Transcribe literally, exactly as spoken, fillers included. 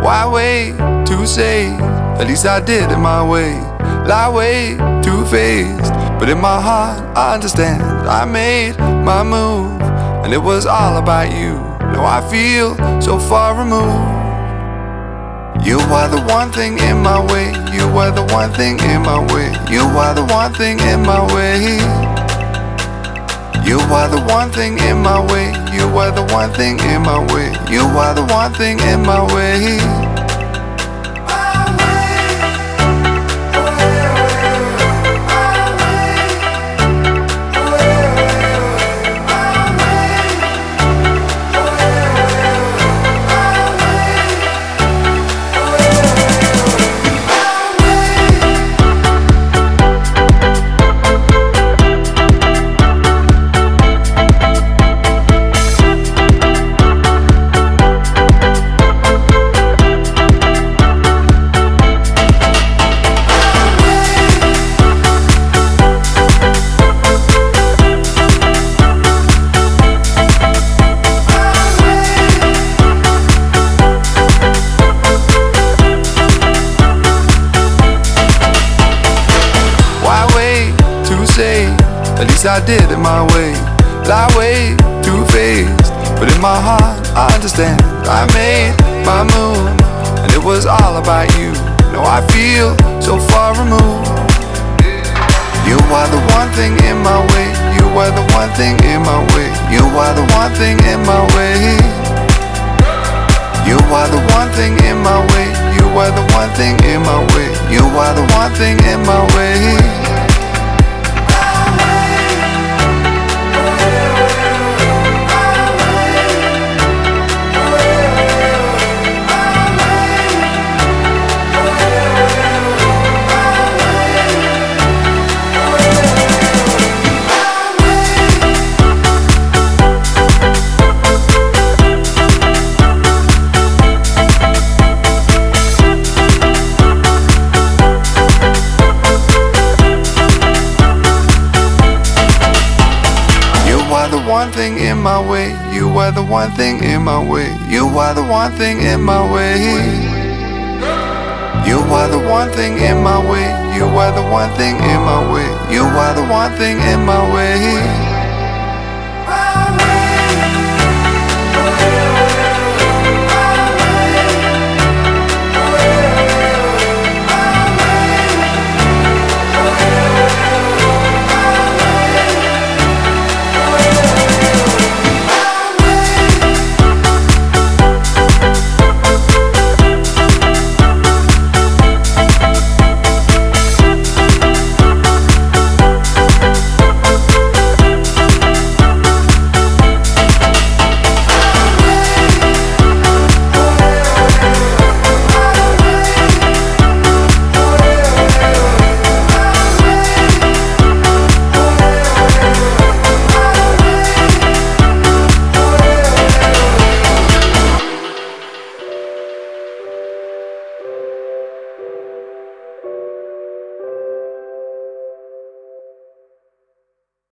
Why wait to say? At least I did it my way. Lie way too faced, but in my heart I understand. I made my move, and it was all about you. Now I feel so far removed. You are the one thing in my way. You are the one thing in my way. You are the one thing in my way. You are the one thing in my way. You are the one thing in my way. You are the one thing in my way. At least I did it my way. Lie way too faced, but in my heart I understand. I made my move, and it was all about you. Now I feel so far removed. You are the one thing in my way. You are the one thing in my way. You are the one thing in my way. You are the one thing in my way. You are the one thing in my way. You are the one thing in my way. One thing in my way. You are the one thing in my way. You are the one thing in my way. You are the one thing in my way. You are the one thing in my way. You are the one thing in my way.